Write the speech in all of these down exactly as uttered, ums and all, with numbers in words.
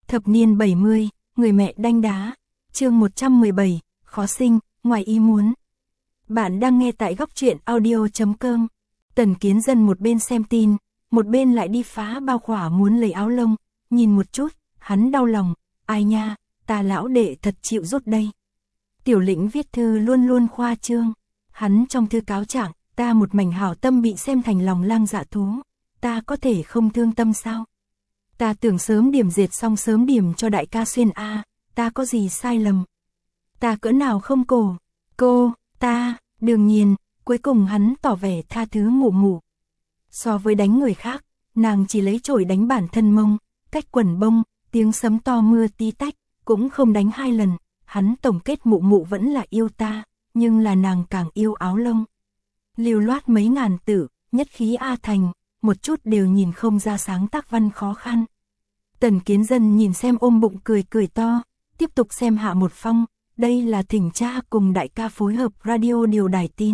Thập niên bảy mươi, người mẹ đanh đá. Chương một trăm mười bảy, khó sinh, ngoài ý muốn. Bạn đang nghe tại góc truyện audio chấm com. Tần Kiến Dân một bên xem tin, một bên lại đi phá bao khỏa muốn lấy áo lông, nhìn một chút, hắn đau lòng, ai nha, ta lão đệ thật chịu rút đây. Tiểu Lĩnh viết thư luôn luôn khoa trương, hắn trong thư cáo trạng, ta một mảnh hảo tâm bị xem thành lòng lang dạ thú, ta có thể không thương tâm sao? Ta tưởng sớm điểm diệt xong sớm điểm cho đại ca xuyên a, ta có gì sai lầm? Ta cỡ nào không cổ, cô, ta, đương nhiên, cuối cùng hắn tỏ vẻ tha thứ Mụ Mụ. So với đánh người khác, nàng chỉ lấy chổi đánh bản thân mông, cách quần bông, tiếng sấm to mưa tí tách, cũng không đánh hai lần, hắn tổng kết Mụ Mụ vẫn là yêu ta, nhưng là nàng càng yêu áo lông. Lưu loát mấy ngàn tự, nhất khí A thành, một chút đều nhìn không ra sáng tác văn khó khăn. Tần Kiến Dân nhìn xem ôm bụng cười cười to, tiếp tục xem hạ một phong, đây là thỉnh cha cùng đại ca phối hợp radio điều đài tin.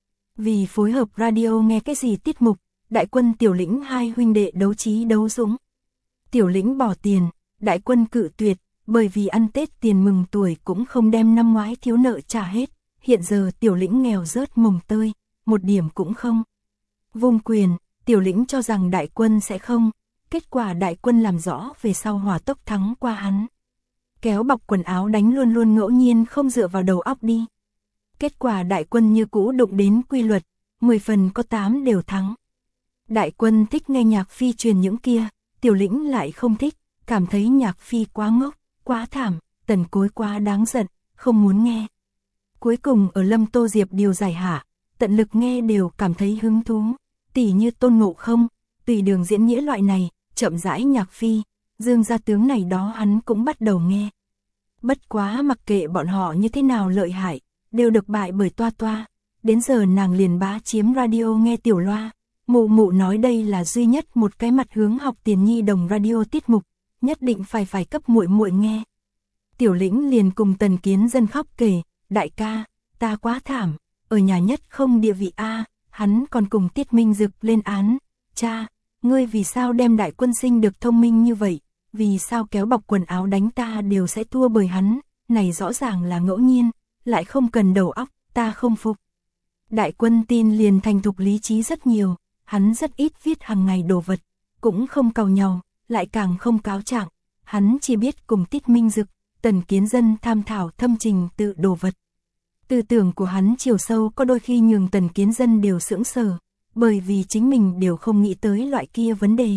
Vì phối hợp radio nghe cái gì tiết mục, Đại Quân Tiểu Lĩnh hai huynh đệ đấu trí đấu dũng. Tiểu Lĩnh bỏ tiền, Đại Quân cự tuyệt, bởi vì ăn Tết tiền mừng tuổi cũng không đem năm ngoái thiếu nợ trả hết, hiện giờ Tiểu Lĩnh nghèo rớt mồng tơi, một điểm cũng không. Vung quyền, Tiểu Lĩnh cho rằng Đại Quân sẽ không, kết quả Đại Quân làm rõ về sau hỏa tốc thắng qua hắn. Kéo bọc quần áo đánh luôn luôn ngẫu nhiên không dựa vào đầu óc đi. Kết quả Đại Quân như cũ đụng đến quy luật, mười phần có tám đều thắng. Đại Quân thích nghe nhạc phi truyền những kia, Tiểu Lĩnh lại không thích, cảm thấy nhạc phi quá ngốc, quá thảm, Tần Cối quá đáng giận, không muốn nghe. Cuối cùng ở Lâm Tô Diệp điều giải hạ, tận lực nghe đều cảm thấy hứng thú, tỉ như Tôn Ngộ Không, tùy đường diễn nghĩa loại này, chậm rãi nhạc phi, Dương gia tướng này đó hắn cũng bắt đầu nghe. Bất quá mặc kệ bọn họ như thế nào lợi hại, đều được bại bởi Toa Toa, đến giờ nàng liền bá chiếm radio nghe tiểu loa. Mụ Mụ nói đây là duy nhất một cái mặt hướng học tiền nhi đồng radio tiết mục, nhất định phải phải cấp muội muội nghe. Tiểu Lĩnh liền cùng Tần Kiến Dân khóc kể, đại ca, ta quá thảm, ở nhà nhất không địa vị a, hắn còn cùng Tiết Minh Dực lên án, cha, ngươi vì sao đem Đại Quân sinh được thông minh như vậy, vì sao kéo bọc quần áo đánh ta đều sẽ thua bởi hắn, này rõ ràng là ngẫu nhiên, lại không cần đầu óc, ta không phục. Đại Quân tin liền thành thục lý trí rất nhiều, hắn rất ít viết hàng ngày đồ vật, cũng không cầu nhau, lại càng không cáo trạng, hắn chỉ biết cùng Tiết Minh Dực, Tần Kiến Dân tham thảo thâm trình tự đồ vật. Tư tưởng của hắn chiều sâu có đôi khi nhường Tần Kiến Dân đều sững sờ, bởi vì chính mình đều không nghĩ tới loại kia vấn đề.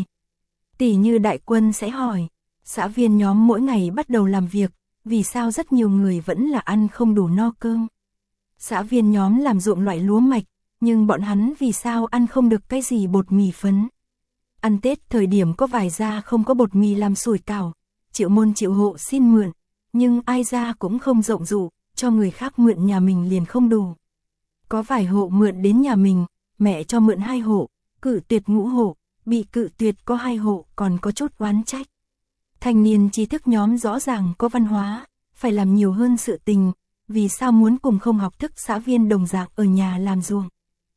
Tỷ như Đại Quân sẽ hỏi, xã viên nhóm mỗi ngày bắt đầu làm việc, vì sao rất nhiều người vẫn là ăn không đủ no cơm. Xã viên nhóm làm ruộng loại lúa mạch, nhưng bọn hắn vì sao ăn không được cái gì bột mì phấn. Ăn Tết thời điểm có vài gia không có bột mì làm sủi cảo, triệu môn triệu hộ xin mượn, nhưng ai ra cũng không rộng dụ, cho người khác mượn nhà mình liền không đủ. Có vài hộ mượn đến nhà mình, mẹ cho mượn hai hộ, cự tuyệt ngũ hộ, bị cự tuyệt có hai hộ còn có chút oán trách. Thanh niên trí thức nhóm rõ ràng có văn hóa, phải làm nhiều hơn sự tình, vì sao muốn cùng không học thức xã viên đồng dạng ở nhà làm ruộng.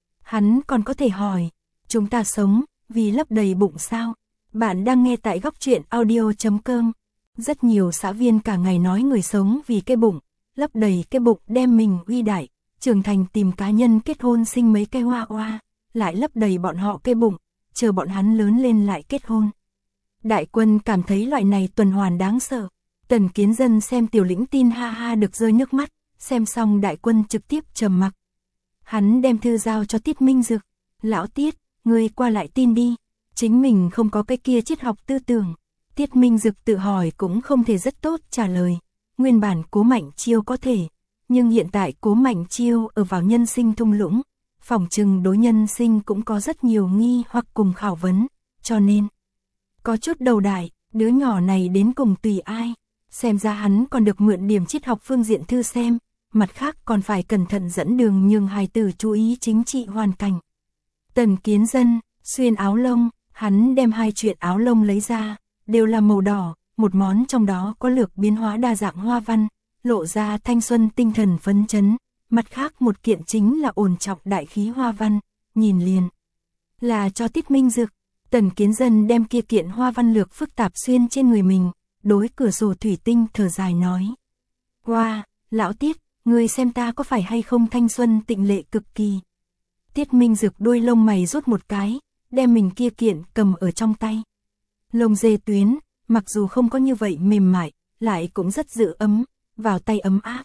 Hắn còn có thể hỏi, chúng ta sống, vì lấp đầy bụng sao? Bạn đang nghe tại góc truyện audio chấm com. Rất nhiều xã viên cả ngày nói người sống vì cái bụng, lấp đầy cái bụng đem mình uy đại, trưởng thành tìm cá nhân kết hôn sinh mấy cái hoa hoa, lại lấp đầy bọn họ cái bụng, chờ bọn hắn lớn lên lại kết hôn. Đại Quân cảm thấy loại này tuần hoàn đáng sợ. Tần Kiến Dân xem Tiểu Lĩnh tin ha ha được rơi nước mắt, xem xong Đại Quân trực tiếp trầm mặc. Hắn đem thư giao cho Tiết Minh Dực, lão Tiết, ngươi qua lại tin đi, chính mình không có cái kia triết học tư tưởng. Tiết Minh Dực tự hỏi cũng không thể rất tốt trả lời, nguyên bản Cố Mạnh Chiêu có thể, nhưng hiện tại Cố Mạnh Chiêu ở vào nhân sinh thung lũng, phỏng chừng đối nhân sinh cũng có rất nhiều nghi hoặc cùng khảo vấn, cho nên có chút đầu đại, đứa nhỏ này đến cùng tùy ai, xem ra hắn còn được mượn điểm triết học phương diện thư xem, mặt khác còn phải cẩn thận dẫn đường nhường hài tử chú ý chính trị hoàn cảnh. Tần Kiến Dân, xuyên áo lông, hắn đem hai chuyện áo lông lấy ra, đều là màu đỏ, một món trong đó có lược biến hóa đa dạng hoa văn, lộ ra thanh xuân tinh thần phấn chấn, mặt khác một kiện chính là ổn trọng đại khí hoa văn, nhìn liền là cho Tiết Minh Dực. Tần Kiến Dân đem kia kiện hoa văn lược phức tạp xuyên trên người mình, đối cửa sổ thủy tinh thở dài nói. Wow, lão Tiết, ngươi xem ta có phải hay không thanh xuân tịnh lệ cực kỳ. Tiết Minh Dực đuôi lông mày rút một cái, đem mình kia kiện cầm ở trong tay. Lông dê tuyến, mặc dù không có như vậy mềm mại, lại cũng rất giữ ấm, vào tay ấm áp.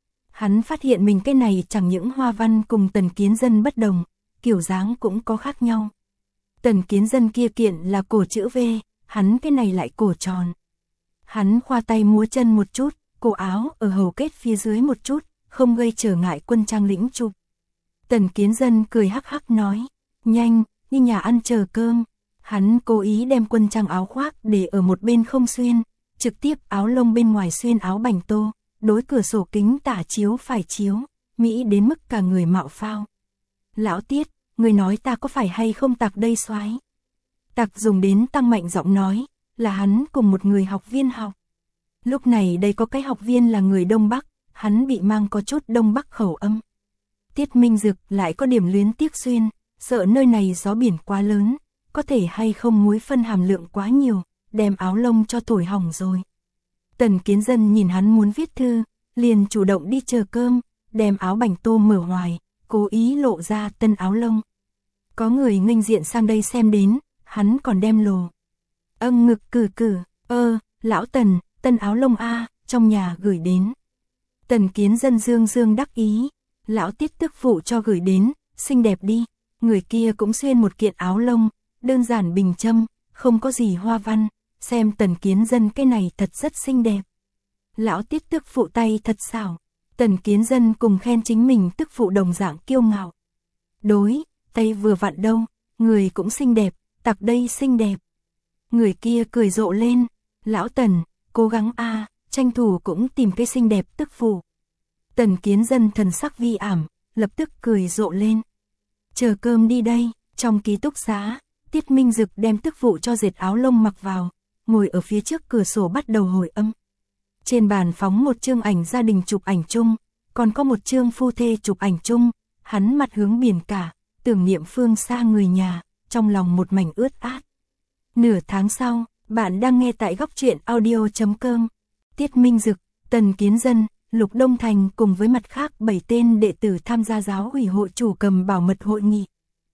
Hắn phát hiện mình cái này chẳng những hoa văn cùng Tần Kiến Dân bất đồng, kiểu dáng cũng có khác nhau. Tần Kiến Dân kia kiện là cổ chữ V, hắn cái này lại cổ tròn. Hắn khoa tay múa chân một chút, cổ áo ở hầu kết phía dưới một chút, không gây trở ngại quân trang lĩnh chụp. Tần Kiến Dân cười hắc hắc nói, nhanh, đi nhà ăn chờ cơm. Hắn cố ý đem quân trang áo khoác để ở một bên không xuyên, trực tiếp áo lông bên ngoài xuyên áo bành tô, đối cửa sổ kính tả chiếu phải chiếu, Mỹ đến mức cả người mạo phao. Lão Tiết, người nói ta có phải hay không tặc đây soái? Tặc dùng đến tăng mạnh giọng nói, là hắn cùng một người học viên học. Lúc này đây có cái học viên là người Đông Bắc, hắn bị mang có chút Đông Bắc khẩu âm. Tiết Minh Dực lại có điểm luyến tiếc xuyên, sợ nơi này gió biển quá lớn, có thể hay không muối phân hàm lượng quá nhiều, đem áo lông cho thổi hỏng rồi. Tần Kiến Dân nhìn hắn muốn viết thư, liền chủ động đi chờ cơm, đem áo bành tô mở hoài, cố ý lộ ra tân áo lông. Có người nghênh diện sang đây xem đến, hắn còn đem lồ. Âng ngực cử cử, ơ, lão Tần, tân áo lông a, trong nhà gửi đến. Tần Kiến Dân dương dương đắc ý, lão Tiết tức phụ cho gửi đến, xinh đẹp đi. Người kia cũng xuyên một kiện áo lông, đơn giản bình châm, không có gì hoa văn, xem Tần Kiến Dân cái này thật rất xinh đẹp. Lão Tiết tức phụ tay thật xảo, Tần Kiến Dân cùng khen chính mình tức phụ đồng dạng kiêu ngạo. Đối, tay vừa vặn đâu, người cũng xinh đẹp, tặc đây xinh đẹp. Người kia cười rộ lên, lão Tần, cố gắng a, tranh thủ cũng tìm cái xinh đẹp tức phụ. Tần Kiến Dân thần sắc vi ảm, lập tức cười rộ lên. Chờ cơm đi đây, trong ký túc xá, Tiết Minh Dực đem tức phụ cho dệt áo lông mặc vào, ngồi ở phía trước cửa sổ bắt đầu hồi âm. Trên bàn phóng một chương ảnh gia đình chụp ảnh chung, còn có một chương phu thê chụp ảnh chung, hắn mặt hướng biển cả, tưởng niệm phương xa người nhà, trong lòng một mảnh ướt át. Nửa tháng sau, bạn đang nghe tại góc truyện audio chấm com. Tiết Minh Dực, Tần Kiến Dân, Lục Đông Thành cùng với mặt khác bảy tên đệ tử tham gia giáo ủy hội chủ cầm bảo mật hội nghị.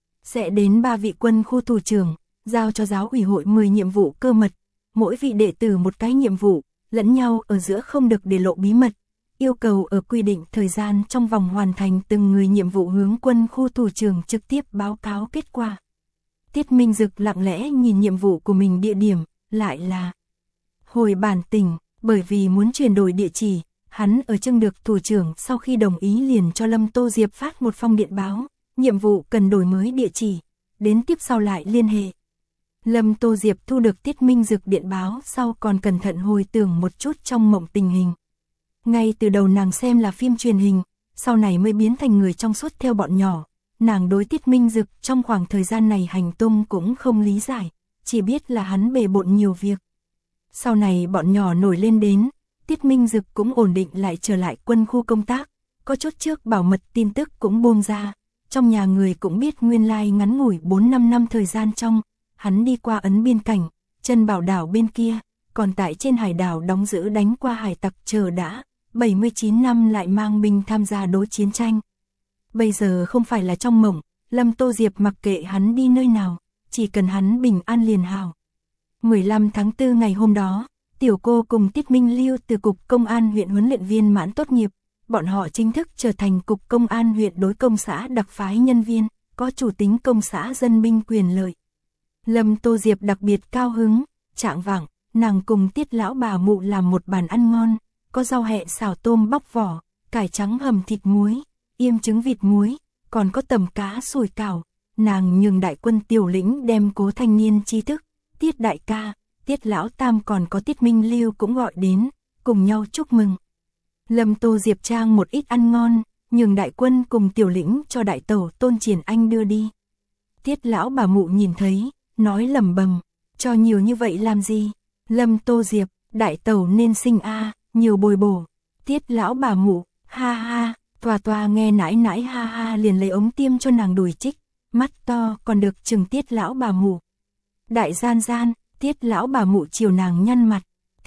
Sẽ đến ba vị quân khu thủ trưởng, giao cho giáo ủy hội mười nhiệm vụ cơ mật, mỗi vị đệ tử một cái nhiệm vụ, lẫn nhau ở giữa không được để lộ bí mật, yêu cầu ở quy định thời gian trong vòng hoàn thành từng người nhiệm vụ hướng quân khu thủ trưởng trực tiếp báo cáo kết quả. Tiết Minh Dực lặng lẽ nhìn nhiệm vụ của mình địa điểm, lại là hồi bản tỉnh, bởi vì muốn chuyển đổi địa chỉ, hắn ở trưng được thủ trưởng sau khi đồng ý liền cho Lâm Tô Diệp phát một phong điện báo, nhiệm vụ cần đổi mới địa chỉ, đến tiếp sau lại liên hệ. Lâm Tô Diệp thu được Tiết Minh Dực điện báo sau còn cẩn thận hồi tưởng một chút trong mộng tình hình. Ngay từ đầu nàng xem là phim truyền hình, sau này mới biến thành người trong suốt theo bọn nhỏ. Nàng đối Tiết Minh Dực trong khoảng thời gian này hành tung cũng không lý giải, chỉ biết là hắn bề bộn nhiều việc. Sau này bọn nhỏ nổi lên đến, Tiết Minh Dực cũng ổn định lại trở lại quân khu công tác, có chút trước bảo mật tin tức cũng buông ra, trong nhà người cũng biết nguyên lai ngắn ngủi bốn năm năm thời gian trong, hắn đi qua ấn biên cảnh, chân bảo đảo bên kia, còn tại trên hải đảo đóng giữ đánh qua hải tặc chờ đã, bảy mươi chín năm lại mang binh tham gia đối chiến tranh. Bây giờ không phải là trong mộng, Lâm Tô Diệp mặc kệ hắn đi nơi nào, chỉ cần hắn bình an liền hảo. mười lăm tháng tư ngày hôm đó, tiểu cô cùng Tiết Minh Lưu từ Cục Công an huyện huấn luyện viên mãn tốt nghiệp, bọn họ chính thức trở thành Cục Công an huyện đối công xã đặc phái nhân viên, có chủ tính công xã dân binh quyền lợi. Lâm Tô Diệp đặc biệt cao hứng, trạng vạng, nàng cùng Tiết lão bà mụ làm một bàn ăn ngon, có rau hẹ xào tôm bóc vỏ, cải trắng hầm thịt muối, yêm trứng vịt muối, còn có tầm cá sủi cảo. Nàng nhường đại quân tiểu lĩnh đem Cố thanh niên tri thức, Tiết đại ca, Tiết lão tam còn có Tiết Minh Lưu cũng gọi đến, cùng nhau chúc mừng. Lâm Tô Diệp trang một ít ăn ngon, nhường đại quân cùng tiểu lĩnh cho đại tẩu Tôn Triển Anh đưa đi. Tiết lão bà mụ nhìn thấy, nói lẩm bẩm, cho nhiều như vậy làm gì? Lâm Tô Diệp, đại tẩu nên sinh a, nhiều bồi bổ. Tiết lão bà mụ, ha ha, tòa tòa nghe nãi nãi ha ha liền lấy ống tiêm cho nàng đùi trích, mắt to còn được chừng Tiết lão bà mụ. Đại gian gian, Tiết lão bà mụ chiều nàng nhăn mặt,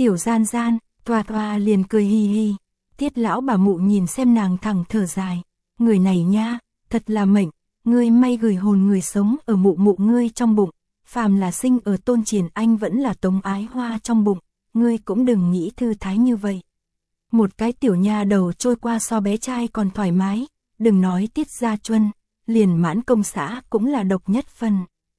Tiểu Gian Gian, Toa Toa liền cười hi hi. Tiết lão bà mụ nhìn xem nàng thẳng thở dài. Người này nha, thật là mệnh, ngươi may gửi hồn người sống ở mụ mụ ngươi trong bụng. Phàm là sinh ở Tôn Triển Anh vẫn là Tống Ái Hoa trong bụng, ngươi cũng đừng nghĩ thư thái như vậy. Một cái tiểu nha đầu trôi qua so bé trai còn thoải mái, đừng nói Tiết Gia Chuân, liền Mãn Công xã cũng là độc nhất phần.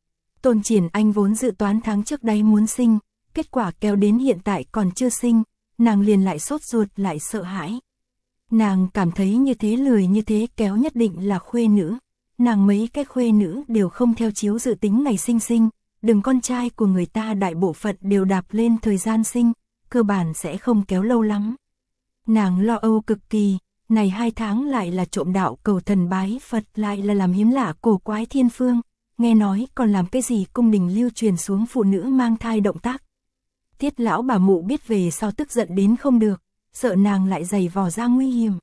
Tôn Triển Anh vốn dự toán tháng trước đây muốn sinh, kết quả kéo đến hiện tại còn chưa sinh, nàng liền lại sốt ruột lại sợ hãi. Nàng cảm thấy như thế lười như thế kéo nhất định là khuê nữ, nàng mấy cái khuê nữ đều không theo chiếu dự tính ngày sinh sinh, đừng con trai của người ta đại bộ phận đều đạp lên thời gian sinh, cơ bản sẽ không kéo lâu lắm. Nàng lo âu cực kỳ, này hai tháng lại là trộm đạo cầu thần bái Phật lại là làm hiếm lạ cổ quái thiên phương, nghe nói còn làm cái gì cung đình lưu truyền xuống phụ nữ mang thai động tác. Tiết lão bà mụ biết về sau tức giận đến không được, sợ nàng lại giày vò ra nguy hiểm.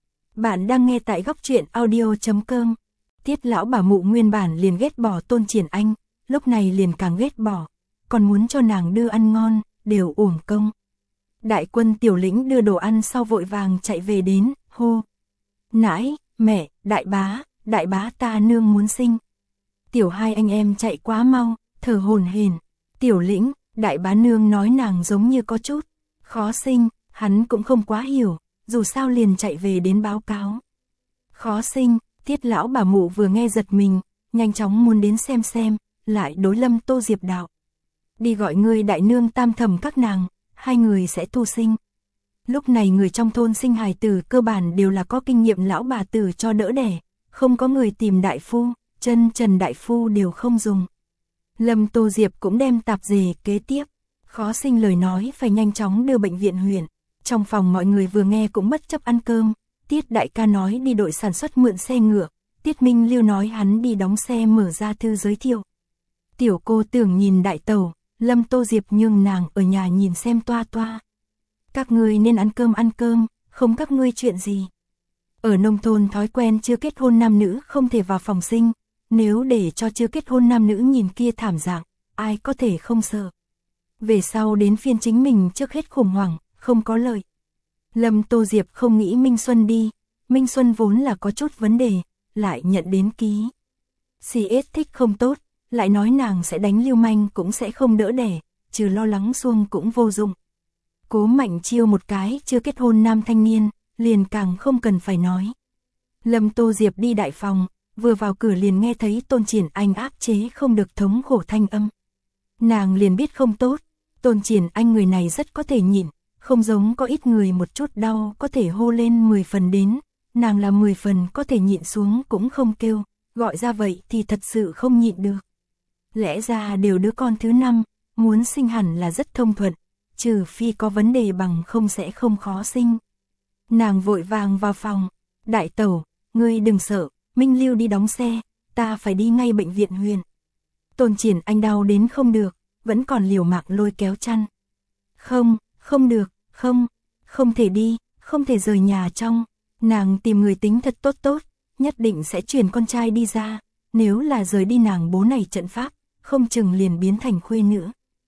Bạn đang nghe tại góc truyện audio chấm com. Tiết lão bà mụ nguyên bản liền ghét bỏ Tôn Triển Anh, lúc này liền càng ghét bỏ, còn muốn cho nàng đưa ăn ngon, đều uổng công. Đại quân Tiểu Lĩnh đưa đồ ăn sau vội vàng chạy về đến, hô. Nãi, mẹ, đại bá, đại bá ta nương muốn sinh. Tiểu hai anh em chạy quá mau, thở hổn hển. Tiểu Lĩnh, đại bá nương nói nàng giống như có chút khó sinh, hắn cũng không quá hiểu, dù sao liền chạy về đến báo cáo. Khó sinh, Tiết lão bà mụ vừa nghe giật mình, nhanh chóng muốn đến xem xem, lại đối Lâm Tô Diệp đạo. Đi gọi người đại nương tam thẩm các nàng, hai người sẽ thu sinh. Lúc này người trong thôn sinh hài tử cơ bản đều là có kinh nghiệm lão bà tử cho đỡ đẻ, không có người tìm đại phu, chân trần đại phu đều không dùng. Lâm Tô Diệp cũng đem tạp dề kế tiếp, khó sinh lời nói phải nhanh chóng đưa bệnh viện huyện. Trong phòng mọi người vừa nghe cũng bất chấp ăn cơm, Tiết đại ca nói đi đội sản xuất mượn xe ngựa, Tiết Minh Lưu nói hắn đi đóng xe mở ra thư giới thiệu. Tiểu cô tưởng nhìn đại tàu, Lâm Tô Diệp nhường nàng ở nhà nhìn xem Toa Toa. Các ngươi nên ăn cơm ăn cơm, không các ngươi chuyện gì. Ở nông thôn thói quen chưa kết hôn nam nữ không thể vào phòng sinh, nếu để cho chưa kết hôn nam nữ nhìn kia thảm dạng, ai có thể không sợ. Về sau đến phiên chính mình trước hết khủng hoảng, không có lợi. Lâm Tô Diệp không nghĩ Minh Xuân đi, Minh Xuân vốn là có chút vấn đề, lại nhận đến ký. xê ét thích không tốt, lại nói nàng sẽ đánh lưu manh cũng sẽ không đỡ đẻ, trừ lo lắng xuông cũng vô dụng. Cố Mạnh Chiêu một cái chưa kết hôn nam thanh niên, liền càng không cần phải nói. Lâm Tô Diệp đi đại phòng, vừa vào cửa liền nghe thấy Tôn Triển Anh áp chế không được thống khổ thanh âm. Nàng liền biết không tốt, Tôn Triển Anh người này rất có thể nhịn, không giống có ít người một chút đau có thể hô lên mười phần đến, nàng là mười phần có thể nhịn xuống cũng không kêu, gọi ra vậy thì thật sự không nhịn được. Lẽ ra đều đứa con thứ năm, muốn sinh hẳn là rất thông thuận, trừ phi có vấn đề bằng không sẽ không khó sinh. Nàng vội vàng vào phòng, đại tẩu, ngươi đừng sợ, Minh Lưu đi đóng xe, ta phải đi ngay bệnh viện huyện. Tôn Triển Anh đau đến không được, vẫn còn liều mạng lôi kéo chăn. Không, không được, không, không thể đi, không thể rời nhà trong, nàng tìm người tính thật tốt tốt, nhất định sẽ chuyển con trai đi ra, nếu là rời đi nàng bố này trận pháp, không chừng liền biến thành khuê nữa.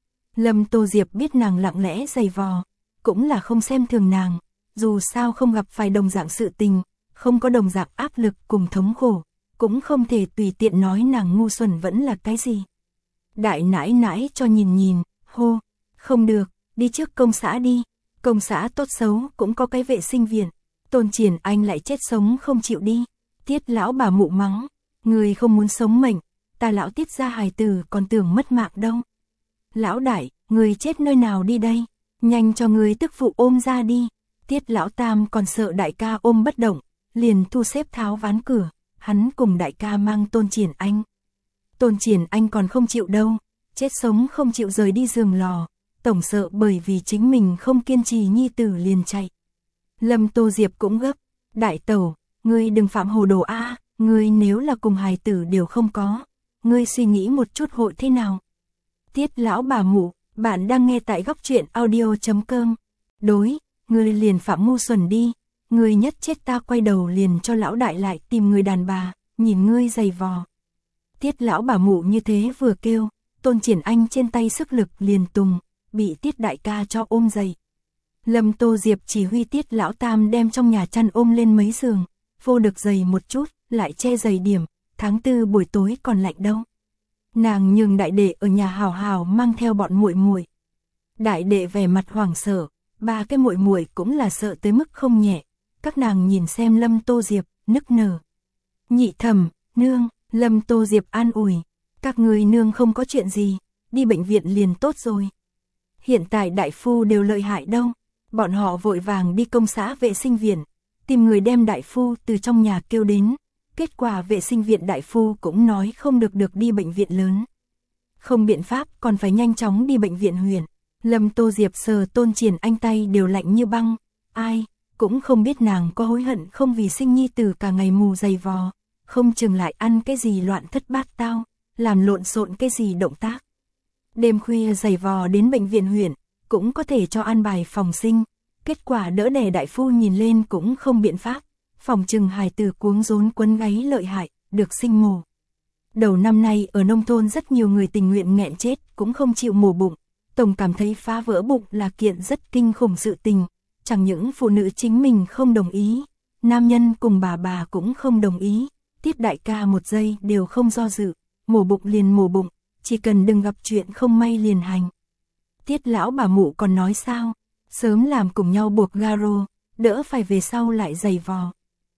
Lâm Tô Diệp biết nàng lặng lẽ giày vò, cũng là không xem thường nàng, dù sao không gặp phải đồng dạng sự tình, không có đồng dạng áp lực cùng thống khổ, cũng không thể tùy tiện nói nàng ngu xuẩn vẫn là cái gì. Đại nãi nãi cho nhìn nhìn, hô, không được, đi trước công xã đi, công xã tốt xấu cũng có cái vệ sinh viện. Tôn Triển Anh lại chết sống không chịu đi. Tiết lão bà mụ mắng, người không muốn sống mệnh, ta lão Tiết gia hài tử còn tưởng mất mạng đâu. Lão đại, người chết nơi nào đi đây, nhanh cho người tức phụ ôm ra đi. Tiết lão tam còn sợ đại ca ôm bất động, liền thu xếp tháo ván cửa, hắn cùng đại ca mang Tôn Triển Anh. Tôn Triển Anh còn không chịu đâu, chết sống không chịu rời đi giường lò, tổng sợ bởi vì chính mình không kiên trì nhi tử liền chạy. Lâm Tô Diệp cũng gấp, đại tẩu, ngươi đừng phạm hồ đồ a, à, ngươi nếu là cùng hài tử đều không có, ngươi suy nghĩ một chút hội thế nào. Tiết lão bà mụ, bạn đang nghe tại góc truyện audio chấm com. Đối, ngươi liền phạm ngu xuẩn đi, ngươi nhất chết ta quay đầu liền cho lão đại lại tìm người đàn bà, nhìn ngươi giày vò. Tiết lão bà mụ như thế vừa kêu, Tôn Triển Anh trên tay sức lực liền tùng, bị Tiết đại ca cho ôm dậy. Lâm Tô Diệp chỉ huy Tiết lão tam đem trong nhà chăn ôm lên mấy giường, vô được dày một chút, lại che dày điểm, tháng tư buổi tối còn lạnh đâu. Nàng nhường đại đệ ở nhà hào hào mang theo bọn muội muội. Đại đệ vẻ mặt hoảng sợ, ba cái muội muội cũng là sợ tới mức không nhẹ. Các nàng nhìn xem Lâm Tô Diệp, nức nở. Nhị thẩm, nương, Lâm Tô Diệp an ủi, các người nương không có chuyện gì, đi bệnh viện liền tốt rồi. Hiện tại đại phu đều lợi hại đâu, bọn họ vội vàng đi công xã vệ sinh viện, tìm người đem đại phu từ trong nhà kêu đến. Kết quả vệ sinh viện đại phu cũng nói không được được đi bệnh viện lớn. Không biện pháp còn phải nhanh chóng đi bệnh viện huyện. Lâm Tô Diệp sờ Tôn Triển Anh tay đều lạnh như băng. Ai, cũng không biết nàng có hối hận không vì sinh nhi tử cả ngày mù dày vò. Không chừng lại ăn cái gì loạn thất bát tao, làm lộn xộn cái gì động tác. Đêm khuya dày vò đến bệnh viện huyện, cũng có thể cho an bài phòng sinh. Kết quả đỡ đẻ đại phu nhìn lên cũng không biện pháp. Phòng trừng hài tử cuống rốn quấn gáy lợi hại, được sinh mổ. Đầu năm nay ở nông thôn rất nhiều người tình nguyện nghẹn chết cũng không chịu mổ bụng. Tổng cảm thấy phá vỡ bụng là kiện rất kinh khủng sự tình. Chẳng những phụ nữ chính mình không đồng ý, nam nhân cùng bà bà cũng không đồng ý. Tiết đại ca một giây đều không do dự, mổ bụng liền mổ bụng, chỉ cần đừng gặp chuyện không may liền hành. Tiết lão bà mụ còn nói sao, sớm làm cùng nhau buộc garo, đỡ phải về sau lại giày vò.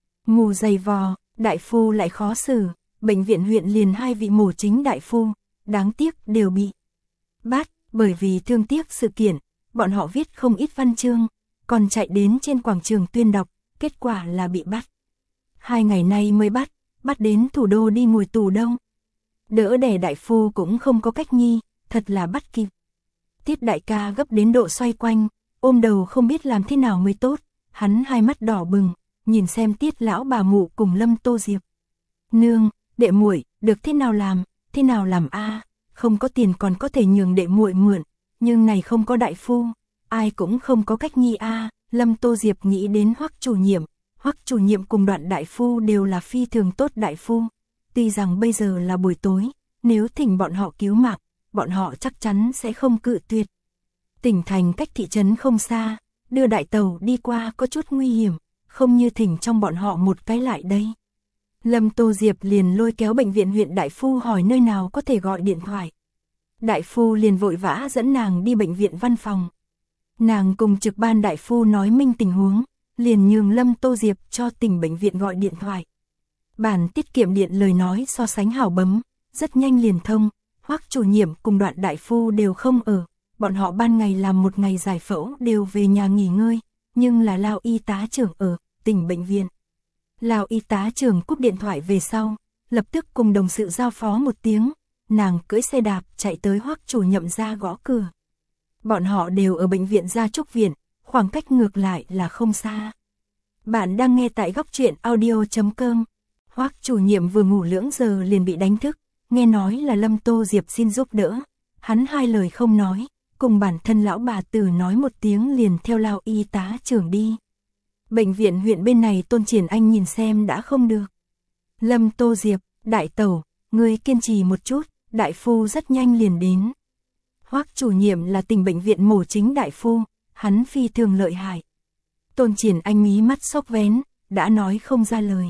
Mù dày vò, đại phu lại khó xử, bệnh viện huyện liền hai vị mổ chính đại phu, đáng tiếc đều bị bắt, bởi vì thương tiếc sự kiện, bọn họ viết không ít văn chương, còn chạy đến trên quảng trường tuyên đọc, kết quả là bị bắt. Hai ngày nay mới bắt, bắt đến thủ đô đi ngồi tù đâu. Đỡ đẻ đại phu cũng không có cách nhi, thật là bắt kịp. Tiết đại ca gấp đến độ xoay quanh, ôm đầu không biết làm thế nào mới tốt, hắn hai mắt đỏ bừng. Nhìn xem Tiết lão bà mụ cùng Lâm Tô Diệp. Nương, đệ muội, được thế nào làm, thế nào làm a? Không có tiền còn có thể nhường đệ muội mượn, nhưng này không có đại phu, ai cũng không có cách nhi a. Lâm Tô Diệp nghĩ đến Hoắc chủ nhiệm, Hoắc chủ nhiệm cùng Đoạn đại phu đều là phi thường tốt đại phu. Tuy rằng bây giờ là buổi tối, nếu thỉnh bọn họ cứu mạng, bọn họ chắc chắn sẽ không cự tuyệt. Tỉnh thành cách thị trấn không xa, đưa đại tàu đi qua có chút nguy hiểm. Không như thỉnh trong bọn họ một cái lại đây. Lâm Tô Diệp liền lôi kéo bệnh viện huyện đại phu hỏi nơi nào có thể gọi điện thoại. Đại phu liền vội vã dẫn nàng đi bệnh viện văn phòng. Nàng cùng trực ban đại phu nói minh tình huống, liền nhường Lâm Tô Diệp cho tỉnh bệnh viện gọi điện thoại. Bản tiết kiệm điện lời nói so sánh hảo bấm, rất nhanh liền thông. Hoắc chủ nhiệm cùng Đoạn đại phu đều không ở, bọn họ ban ngày làm một ngày giải phẫu đều về nhà nghỉ ngơi. Nhưng là Lao y tá trưởng ở tỉnh bệnh viện. Lao y tá trưởng cúp điện thoại về sau, lập tức cùng đồng sự giao phó một tiếng, nàng cưỡi xe đạp chạy tới Hoắc chủ nhiệm ra gõ cửa. Bọn họ đều ở bệnh viện Gia Trúc viện, khoảng cách ngược lại là không xa. Bạn đang nghe tại góc truyện audio chấm com. Hoắc chủ nhiệm vừa ngủ lưỡng giờ liền bị đánh thức, nghe nói là Lâm Tô Diệp xin giúp đỡ, hắn hai lời không nói. Cùng bản thân lão bà Tử nói một tiếng liền theo Lao y tá trưởng đi. Bệnh viện huyện bên này Tôn Triển Anh nhìn xem đã không được. Lâm Tô Diệp, đại tẩu, ngươi kiên trì một chút, đại phu rất nhanh liền đến. Hoắc chủ nhiệm là tỉnh bệnh viện mổ chính đại phu, hắn phi thường lợi hại. Tôn Triển Anh mí mắt sốc vén, đã nói không ra lời.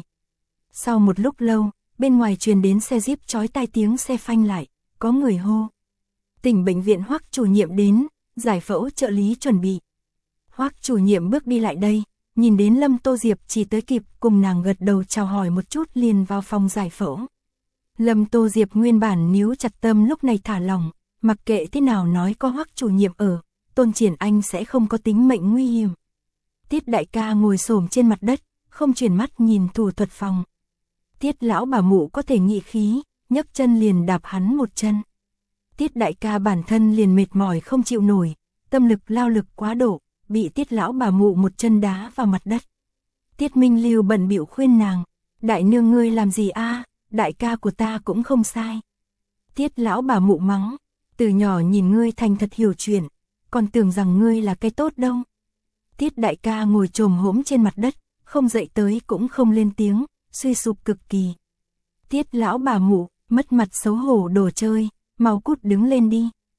Sau một lúc lâu, bên ngoài truyền đến xe jeep chói tai tiếng xe phanh lại, có người hô. Tỉnh bệnh viện Hoắc chủ nhiệm đến, giải phẫu trợ lý chuẩn bị. Hoắc chủ nhiệm bước đi lại đây, nhìn đến Lâm Tô Diệp chỉ tới kịp cùng nàng gật đầu chào hỏi một chút liền vào phòng giải phẫu. Lâm Tô Diệp nguyên bản níu chặt tâm lúc này thả lỏng, mặc kệ thế nào nói có Hoắc chủ nhiệm ở, Tôn Triển Anh sẽ không có tính mệnh nguy hiểm. Tiết đại ca ngồi xổm trên mặt đất, không chuyển mắt nhìn thủ thuật phòng. Tiết lão bà mụ có thể nghị khí, nhấc chân liền đạp hắn một chân. Tiết đại ca bản thân liền mệt mỏi không chịu nổi, tâm lực lao lực quá độ, bị Tiết lão bà mụ một chân đá vào mặt đất. Tiết Minh Lưu bận bịu khuyên nàng, đại nương ngươi làm gì a, đại ca của ta cũng không sai. Tiết lão bà mụ mắng, từ nhỏ nhìn ngươi thành thật hiểu chuyện, còn tưởng rằng ngươi là cái tốt đâu. Tiết đại ca ngồi chồm hổm trên mặt đất, không dậy tới cũng không lên tiếng, suy sụp cực kỳ. Tiết lão bà mụ, mất mặt xấu hổ đồ chơi, mau cút đứng lên đi.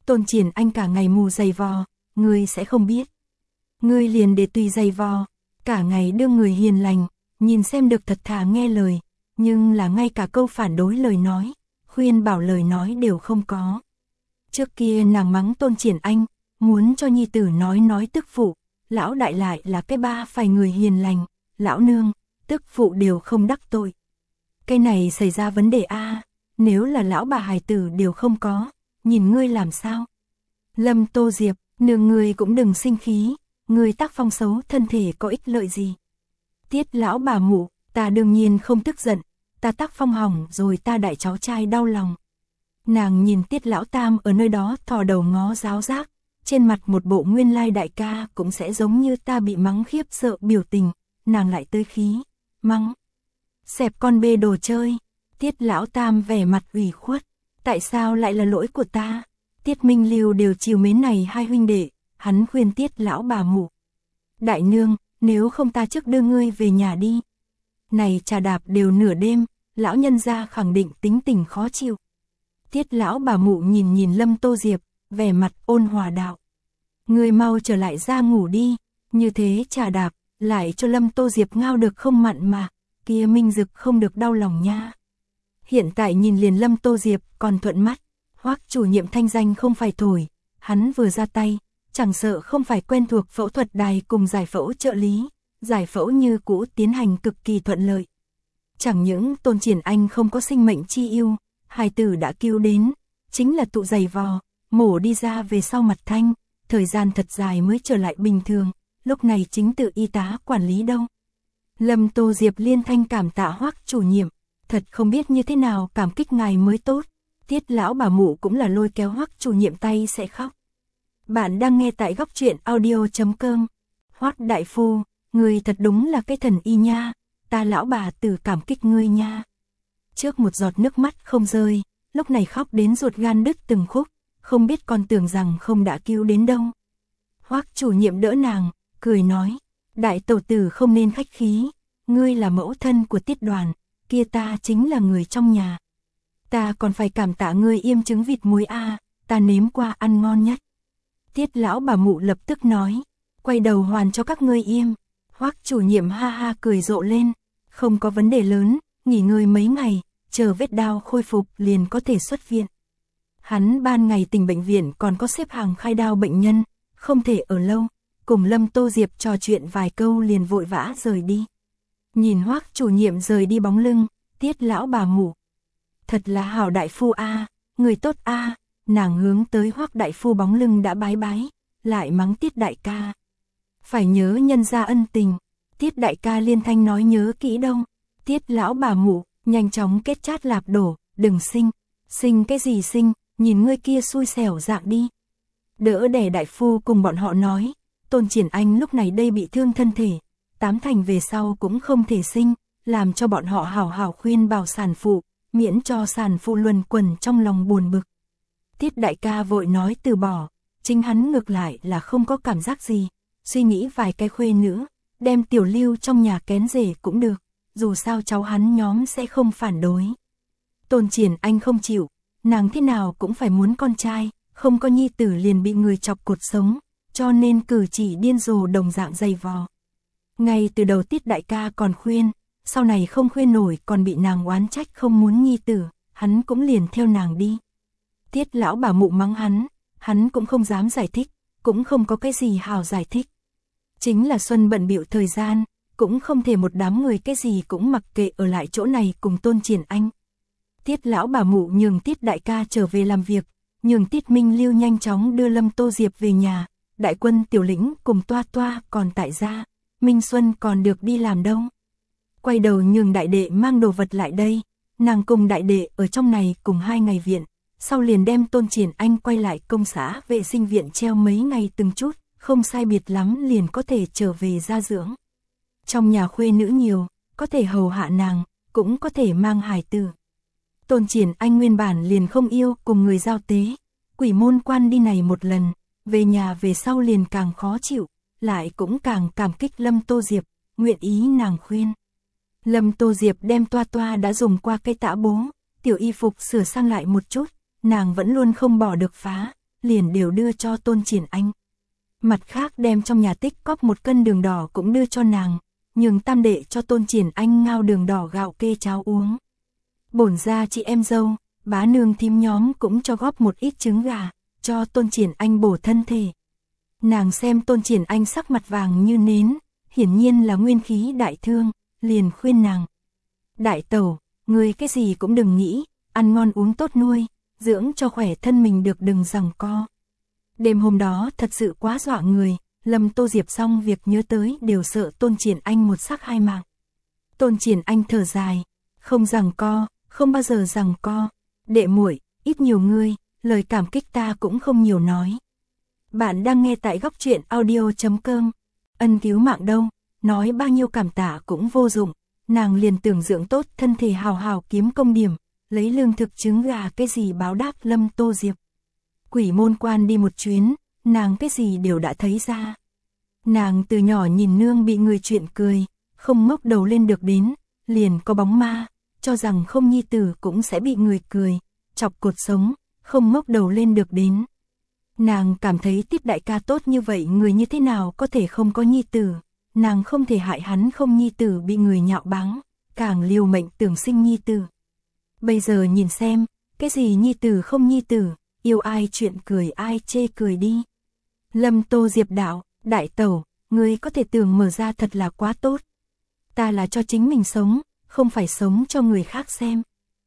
Tôn Triển Anh cả ngày mù giày vò, ngươi sẽ không biết. Ngươi liền để tùy giày vò, cả ngày đưa người hiền lành, nhìn xem được thật thà nghe lời, nhưng là ngay cả câu phản đối lời nói, khuyên bảo lời nói đều không có. Trước kia nàng mắng Tôn Triển Anh, muốn cho nhi tử nói nói tức phụ, lão đại lại là cái ba phải người hiền lành, lão nương, tức phụ đều không đắc tội. Cái này xảy ra vấn đề a, nếu là lão bà hài tử đều không có, nhìn ngươi làm sao? Lâm Tô Diệp, nương ngươi cũng đừng sinh khí, ngươi tác phong xấu thân thể có ích lợi gì? Tiết lão bà mụ, ta đương nhiên không tức giận, ta tác phong hỏng rồi ta đại cháu trai đau lòng. Nàng nhìn Tiết lão tam ở nơi đó thò đầu ngó giáo giác, trên mặt một bộ nguyên lai đại ca cũng sẽ giống như ta bị mắng khiếp sợ biểu tình, nàng lại tươi khí, mắng. Xẹp con bê đồ chơi, Tiết lão tam vẻ mặt ủy khuất, tại sao lại là lỗi của ta? Tiết Minh Lưu đều chiều mến này hai huynh đệ, hắn khuyên Tiết lão bà mụ. Đại nương, nếu không ta trước đưa ngươi về nhà đi. Này trà đạp đều nửa đêm, lão nhân gia khẳng định tính tình khó chịu. Tiết lão bà mụ nhìn nhìn Lâm Tô Diệp, vẻ mặt ôn hòa đạo. Ngươi mau trở lại ra ngủ đi, như thế trà đạp, lại cho Lâm Tô Diệp ngao được không mặn mà, kia Minh Dực không được đau lòng nha. Hiện tại nhìn liền Lâm Tô Diệp còn thuận mắt, Hoắc chủ nhiệm thanh danh không phải thổi, hắn vừa ra tay, chẳng sợ không phải quen thuộc phẫu thuật đài cùng giải phẫu trợ lý, giải phẫu như cũ tiến hành cực kỳ thuận lợi. Chẳng những Tôn Triển Anh không có sinh mệnh chi yêu, hài tử đã cứu đến, chính là tụ giày vò, mổ đi ra về sau mặt thanh, thời gian thật dài mới trở lại bình thường, lúc này chính tự y tá quản lý đâu. Lâm Tô Diệp liên thanh cảm tạ Hoắc chủ nhiệm, thật không biết như thế nào cảm kích ngài mới tốt. Tiết lão bà mụ cũng là lôi kéo Hoắc chủ nhiệm tay sẽ khóc. Bạn đang nghe tại góc truyện audio chấm com. Hoắc đại phu, ngươi thật đúng là cái thần y nha, ta lão bà tử cảm kích ngươi nha. Trước một giọt nước mắt không rơi, lúc này khóc đến ruột gan đứt từng khúc, không biết còn tưởng rằng không đã cứu đến đâu. Hoắc chủ nhiệm đỡ nàng, cười nói, đại tẩu tử không nên khách khí, ngươi là mẫu thân của Tiết Đoàn, kia ta chính là người trong nhà. Ta còn phải cảm tạ ngươi yêm trứng vịt muối a, ta nếm qua ăn ngon nhất. Tiết lão bà mụ lập tức nói, quay đầu hoàn cho các ngươi yêm. Hoắc chủ nhiệm ha ha cười rộ lên, không có vấn đề lớn, nghỉ ngơi mấy ngày, chờ vết đau khôi phục liền có thể xuất viện. Hắn ban ngày tỉnh bệnh viện còn có xếp hàng khai đao bệnh nhân, không thể ở lâu, cùng Lâm Tô Diệp trò chuyện vài câu liền vội vã rời đi. Nhìn Hoắc chủ nhiệm rời đi bóng lưng, Tiết lão bà mụ. Thật là hảo đại phu a, người tốt a, nàng hướng tới Hoắc đại phu bóng lưng đã bái bái, lại mắng Tiết đại ca. Phải nhớ nhân gia ân tình, Tiết đại ca liên thanh nói nhớ kỹ đâu. Tiết lão bà mụ, nhanh chóng kết chát lạp đổ, đừng sinh, sinh cái gì sinh, nhìn ngươi kia xui xẻo dạng đi. Đỡ đẻ đại phu cùng bọn họ nói, Tôn Triển Anh lúc này đây bị thương thân thể, tám thành về sau cũng không thể sinh, làm cho bọn họ hảo hảo khuyên bảo sản phụ, miễn cho sản phụ luẩn quẩn trong lòng buồn bực. Tiết đại ca vội nói từ bỏ, chính hắn ngược lại là không có cảm giác gì, suy nghĩ vài cái khuê nữa, đem tiểu lưu trong nhà kén rể cũng được, dù sao cháu hắn nhóm sẽ không phản đối. Tôn Triển Anh không chịu, nàng thế nào cũng phải muốn con trai, không có nhi tử liền bị người chọc cột sống, cho nên cử chỉ điên rồ đồng dạng dày vò. Ngay từ đầu Tiết đại ca còn khuyên, sau này không khuyên nổi còn bị nàng oán trách không muốn nhi tử, hắn cũng liền theo nàng đi. Tiết lão bà mụ mắng hắn, hắn cũng không dám giải thích, cũng không có cái gì hào giải thích. Chính là Xuân bận bịu thời gian, cũng không thể một đám người cái gì cũng mặc kệ ở lại chỗ này cùng Tôn Triển Anh. Tiết lão bà mụ nhường Tiết đại ca trở về làm việc, nhường Tiết Minh Lưu nhanh chóng đưa Lâm Tô Diệp về nhà, đại quân tiểu lĩnh cùng toa toa còn tại gia, Minh Xuân còn được đi làm đâu. Quay đầu nhường đại đệ mang đồ vật lại đây, nàng cùng đại đệ ở trong này cùng hai ngày viện, sau liền đem Tôn Triển Anh quay lại công xã vệ sinh viện treo mấy ngày từng chút, không sai biệt lắm liền có thể trở về gia dưỡng. Trong nhà khuê nữ nhiều, có thể hầu hạ nàng, cũng có thể mang hài tử. Tôn Triển Anh nguyên bản liền không yêu cùng người giao tế, quỷ môn quan đi này một lần, về nhà về sau liền càng khó chịu, lại cũng càng cảm kích Lâm Tô Diệp, nguyện ý nàng khuyên. Lâm Tô Diệp đem toa toa đã dùng qua cây tã bố, tiểu y phục sửa sang lại một chút, nàng vẫn luôn không bỏ được phá, liền đều đưa cho Tôn Triển Anh. Mặt khác đem trong nhà tích cóp một cân đường đỏ cũng đưa cho nàng, nhường tam đệ cho Tôn Triển Anh ngao đường đỏ gạo kê cháo uống. Bổn ra chị em dâu, bá nương thím nhóm cũng cho góp một ít trứng gà, cho Tôn Triển Anh bổ thân thể. Nàng xem Tôn Triển Anh sắc mặt vàng như nến, hiển nhiên là nguyên khí đại thương, liền khuyên nàng. Đại tẩu, ngươi cái gì cũng đừng nghĩ, ăn ngon uống tốt nuôi, dưỡng cho khỏe thân mình được đừng giằng co. Đêm hôm đó thật sự quá dọa người, Lâm Tô Diệp xong việc nhớ tới đều sợ Tôn Triển Anh một sắc hai mạng. Tôn Triển Anh thở dài, không giằng co, không bao giờ giằng co, đệ muội, ít nhiều ngươi, lời cảm kích ta cũng không nhiều nói. Bạn đang nghe tại góc truyện audio chấm com, ân cứu mạng đâu, nói bao nhiêu cảm tạ cũng vô dụng, nàng liền tưởng dưỡng tốt thân thể hào hào kiếm công điểm, lấy lương thực trứng gà cái gì báo đáp Lâm Tô Diệp. Quỷ môn quan đi một chuyến, nàng cái gì đều đã thấy ra. Nàng từ nhỏ nhìn nương bị người chuyện cười, không ngóc đầu lên được đến, liền có bóng ma, cho rằng không nhi tử cũng sẽ bị người cười, chọc cột sống, không ngóc đầu lên được đến. Nàng cảm thấy Tiết đại ca tốt như vậy, người như thế nào có thể không có nhi tử, nàng không thể hại hắn không nhi tử bị người nhạo báng, càng liều mệnh tưởng sinh nhi tử. Bây giờ nhìn xem, cái gì nhi tử không nhi tử, yêu ai chuyện cười ai chê cười đi. Lâm Tô Diệp đạo, đại tẩu, ngươi có thể tưởng mở ra thật là quá tốt. Ta là cho chính mình sống, không phải sống cho người khác xem.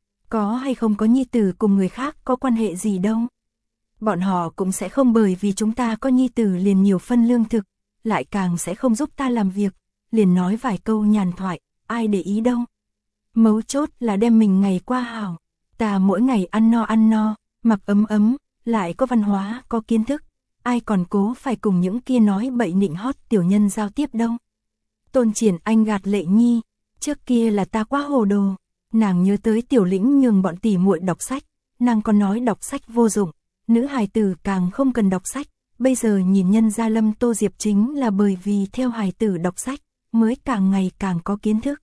Có hay không có nhi tử cùng người khác có quan hệ gì đâu. Bọn họ cũng sẽ không bởi vì chúng ta có nhi tử liền nhiều phân lương thực, lại càng sẽ không giúp ta làm việc, liền nói vài câu nhàn thoại, ai để ý đâu. Mấu chốt là đem mình ngày qua hảo, ta mỗi ngày ăn no ăn no, mặc ấm ấm, lại có văn hóa, có kiến thức, ai còn cố phải cùng những kia nói bậy nịnh hót tiểu nhân giao tiếp đâu. Tôn Triển Anh gạt Lệ Nhi, trước kia là ta quá hồ đồ, nàng nhớ tới Tiểu Lĩnh nhường bọn tỉ muội đọc sách, nàng còn nói đọc sách vô dụng, nữ hài tử càng không cần đọc sách, bây giờ nhìn nhân gia Lâm Tô Diệp chính là bởi vì theo hài tử đọc sách, mới càng ngày càng có kiến thức.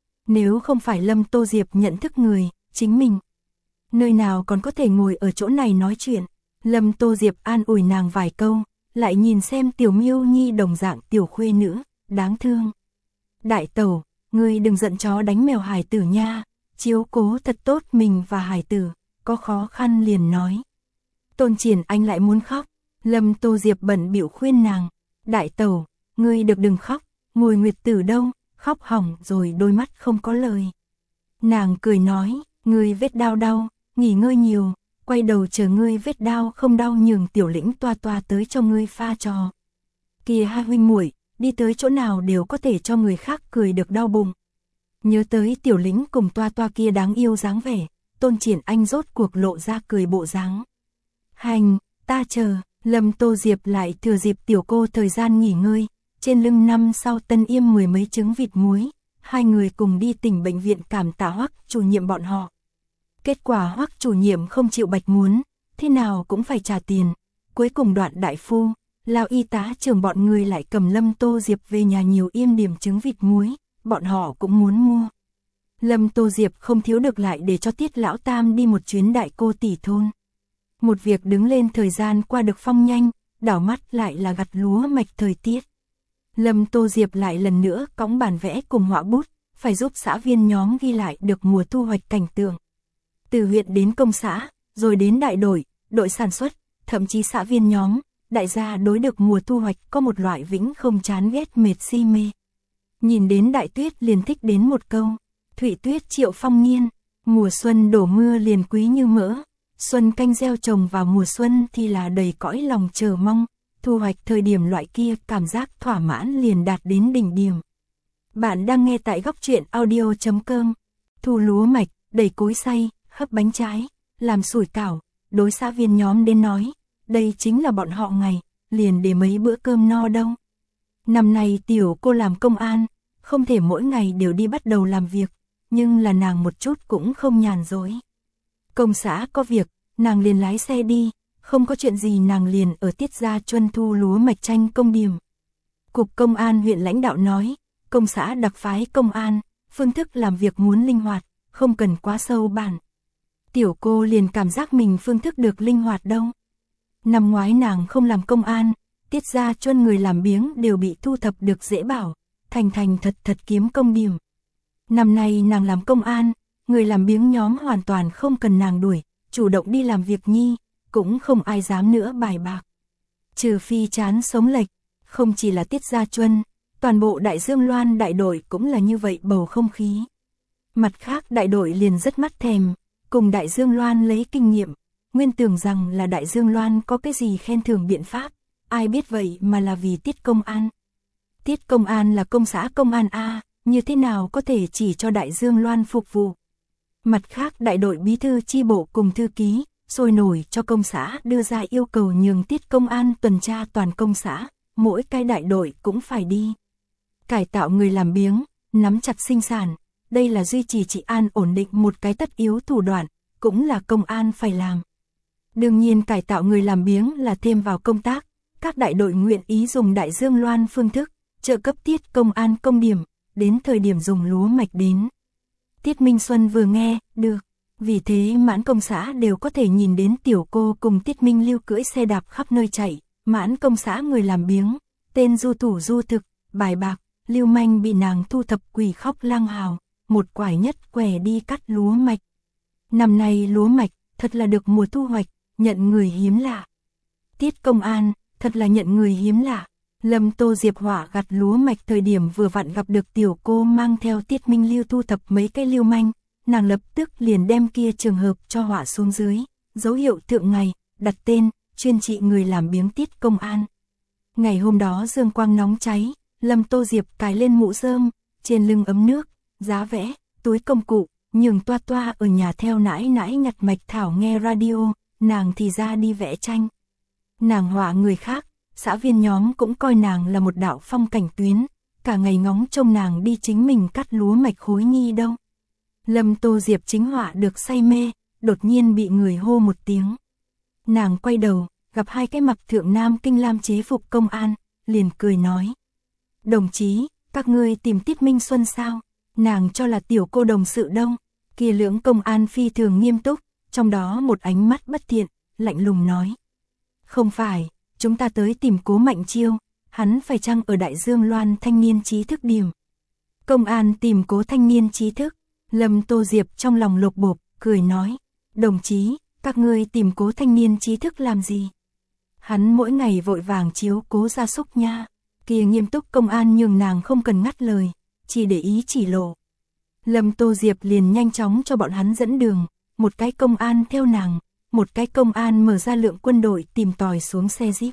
Nếu không phải Lâm Tô Diệp nhận thức người, chính mình, nơi nào còn có thể ngồi ở chỗ này nói chuyện. Lâm Tô Diệp an ủi nàng vài câu, lại nhìn xem Tiểu Miêu Nhi đồng dạng tiểu khuê nữ, đáng thương. Đại tẩu, ngươi đừng giận chó đánh mèo hài tử nha, chiếu cố thật tốt mình và hài tử, có khó khăn liền nói. Tôn Triển Anh lại muốn khóc, Lâm Tô Diệp bận bịu khuyên nàng, đại tẩu, ngươi được đừng khóc, ngồi nguyệt tử đâu, khóc hỏng rồi đôi mắt không có lời. Nàng cười nói, ngươi vết đau đau, nghỉ ngơi nhiều, quay đầu chờ ngươi vết đau không đau nhường Tiểu Lĩnh toa toa tới cho ngươi pha trò. Kìa hai huynh muội, đi tới chỗ nào đều có thể cho người khác cười được đau bụng. Nhớ tới Tiểu Lĩnh cùng toa toa kia đáng yêu dáng vẻ, Tôn Triển Anh rốt cuộc lộ ra cười bộ dáng. Hành, ta chờ, Lâm Tô Diệp lại thừa dịp tiểu cô thời gian nghỉ ngơi, trên lưng năm sau tân yêm mười mấy trứng vịt muối, hai người cùng đi tỉnh bệnh viện cảm tạ Hoắc chủ nhiệm bọn họ. Kết quả Hoắc chủ nhiệm không chịu bạch muốn, thế nào cũng phải trả tiền, cuối cùng Đoạn đại phu, Lão y tá trưởng bọn người lại cầm Lâm Tô Diệp về nhà nhiều yêm điểm trứng vịt muối, bọn họ cũng muốn mua. Lâm Tô Diệp không thiếu được lại để cho Tiết lão tam đi một chuyến đại cô tỷ thôn. Một việc đứng lên thời gian qua được phong nhanh, đảo mắt lại là gặt lúa mạch thời tiết. Lâm Tô Diệp lại lần nữa cõng bản vẽ cùng họa bút, phải giúp xã viên nhóm ghi lại được mùa thu hoạch cảnh tượng. Từ huyện đến công xã, rồi đến đại đội, đội sản xuất, thậm chí xã viên nhóm, đại gia đối được mùa thu hoạch có một loại vĩnh không chán ghét mệt si mê. Nhìn đến Đại Tuyết liền thích đến một câu, Thủy Tuyết triệu phong niên, mùa xuân đổ mưa liền quý như mỡ, xuân canh gieo trồng vào mùa xuân thì là đầy cõi lòng chờ mong, thu hoạch thời điểm loại kia cảm giác thỏa mãn liền đạt đến đỉnh điểm. Bạn đang nghe tại góc truyện audio chấm com, thu lúa mạch, đẩy cối xay, hấp bánh trái, làm sủi cảo, đối xã viên nhóm đến nói, đây chính là bọn họ ngày, liền để mấy bữa cơm no đâu. Năm nay tiểu cô làm công an, không thể mỗi ngày đều đi bắt đầu làm việc, nhưng là nàng một chút cũng không nhàn rỗi. Công xã có việc, nàng liền lái xe đi, không có chuyện gì nàng liền ở Tiết gia chuân thu lúa mạch tranh công điểm. Cục công an huyện lãnh đạo nói, công xã đặc phái công an, phương thức làm việc muốn linh hoạt, không cần quá sâu bản. Tiểu cô liền cảm giác mình phương thức được linh hoạt đâu. Năm ngoái nàng không làm công an, Tiết Gia Chuân người làm biếng đều bị thu thập được dễ bảo, thành thành thật thật kiếm công điểm. Năm nay nàng làm công an, người làm biếng nhóm hoàn toàn không cần nàng đuổi, chủ động đi làm việc nhi, cũng không ai dám nữa bài bạc. Trừ phi chán sống lệch, không chỉ là Tiết Gia Chuân, toàn bộ Đại Dương Loan đại đội cũng là như vậy bầu không khí. Mặt khác đại đội liền rất mắt thèm, cùng Đại Dương Loan lấy kinh nghiệm, nguyên tưởng rằng là Đại Dương Loan có cái gì khen thưởng biện pháp, ai biết vậy mà là vì Tiết Công An. Tiết Công An là công xã công an A, như thế nào có thể chỉ cho Đại Dương Loan phục vụ. Mặt khác đại đội bí thư chi bộ cùng thư ký, sôi nổi cho công xã đưa ra yêu cầu nhường Tiết Công An tuần tra toàn công xã, mỗi cái đại đội cũng phải đi. Cải tạo người làm biếng, nắm chặt sinh sản, đây là duy trì trị an ổn định một cái tất yếu thủ đoạn, cũng là công an phải làm. Đương nhiên cải tạo người làm biếng là thêm vào công tác, các đại đội nguyện ý dùng Đại Dương Loan phương thức, trợ cấp Tiết Công An công điểm, đến thời điểm dùng lúa mạch đến. Tiết Minh Xuân vừa nghe, được, vì thế mãn công xã đều có thể nhìn đến tiểu cô cùng Tiết Minh Lưu cưỡi xe đạp khắp nơi chạy, mãn công xã người làm biếng, tên du thủ du thực, bài bạc, lưu manh bị nàng thu thập quỷ khóc lang hào, một quải nhất quẻ đi cắt lúa mạch. Năm nay lúa mạch, thật là được mùa thu hoạch, nhận người hiếm lạ. Tiết Công An, thật là nhận người hiếm lạ. Lâm Tô Diệp Hỏa gặt lúa mạch thời điểm vừa vặn gặp được tiểu cô mang theo Tiết Minh Lưu thu thập mấy cái lưu manh, nàng lập tức liền đem kia trường hợp cho Hỏa xuống dưới, dấu hiệu thượng ngày, đặt tên, chuyên trị người làm biếng Tiết Công An. Ngày hôm đó dương quang nóng cháy, Lâm Tô Diệp cài lên mũ rơm, trên lưng ấm nước, giá vẽ, túi công cụ, nhường toa toa ở nhà theo nãi nãi nhặt mạch thảo nghe radio, nàng thì ra đi vẽ tranh. Nàng họa người khác, xã viên nhóm cũng coi nàng là một đạo phong cảnh tuyến, cả ngày ngóng trông nàng đi chính mình cắt lúa mạch khối nhi đâu. Lâm Tô Diệp chính họa được say mê, đột nhiên bị người hô một tiếng. Nàng quay đầu, gặp hai cái mặc thượng nam kinh lam chế phục công an, liền cười nói. Đồng chí, các ngươi tìm Tiết Minh Xuân sao? Nàng cho là tiểu cô đồng sự đâu. Kia lưỡng công an phi thường nghiêm túc, trong đó một ánh mắt bất thiện, lạnh lùng nói. Không phải, chúng ta tới tìm Cố Mạnh Chiêu, hắn phải chăng ở Đại Dương Loan thanh niên trí thức điểm. Công an tìm Cố thanh niên trí thức, Lâm Tô Diệp trong lòng lột bột, cười nói. Đồng chí, các ngươi tìm Cố thanh niên trí thức làm gì? Hắn mỗi ngày vội vàng chiếu cố gia súc nha. Kia nghiêm túc công an nhường nàng không cần ngắt lời, chỉ để ý chỉ lộ. Lâm Tô Diệp liền nhanh chóng cho bọn hắn dẫn đường, một cái công an theo nàng, một cái công an mở ra lượng quân đội tìm tòi xuống xe Jeep.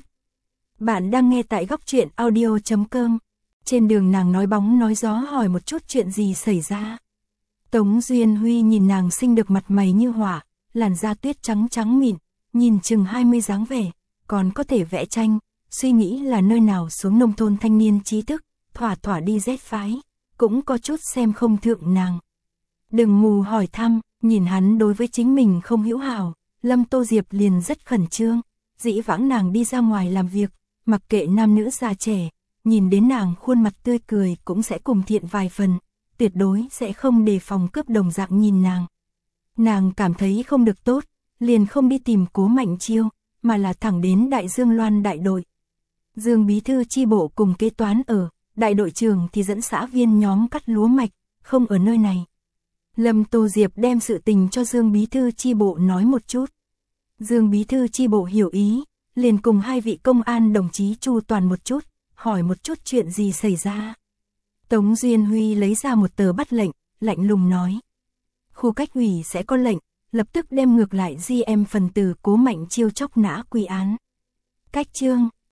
Bạn đang nghe tại góc truyện audio chấm com. Trên đường nàng nói bóng nói gió hỏi một chút chuyện gì xảy ra. Tống Duyên Huy nhìn nàng xinh được mặt mày như hỏa, làn da tuyết trắng trắng mịn, nhìn chừng hai mươi dáng vẻ, còn có thể vẽ tranh, suy nghĩ là nơi nào xuống nông thôn thanh niên trí thức, thỏa thỏa đi rét phái, cũng có chút xem không thượng nàng. Đừng mù hỏi thăm, nhìn hắn đối với chính mình không hữu hảo, Lâm Tô Diệp liền rất khẩn trương, dĩ vãng nàng đi ra ngoài làm việc, mặc kệ nam nữ già trẻ, nhìn đến nàng khuôn mặt tươi cười cũng sẽ cùng thiện vài phần, tuyệt đối sẽ không đề phòng cướp đồng dạng nhìn nàng. Nàng cảm thấy không được tốt, liền không đi tìm Cố Mạnh Chiêu, mà là thẳng đến Đại Dương Loan đại đội. Dương bí thư chi bộ cùng kế toán ở, đại đội trưởng thì dẫn xã viên nhóm cắt lúa mạch, không ở nơi này. Lâm Tô Diệp đem sự tình cho Dương bí thư chi bộ nói một chút. Dương bí thư chi bộ hiểu ý, liền cùng hai vị công an đồng chí chu toàn một chút, hỏi một chút chuyện gì xảy ra. Tống Duyên Huy lấy ra một tờ bắt lệnh, lạnh lùng nói. Khu cách ủy sẽ có lệnh, lập tức đem ngược lại giê em phần tử Cố Mạnh Chiêu chóc nã quy án. Cách chương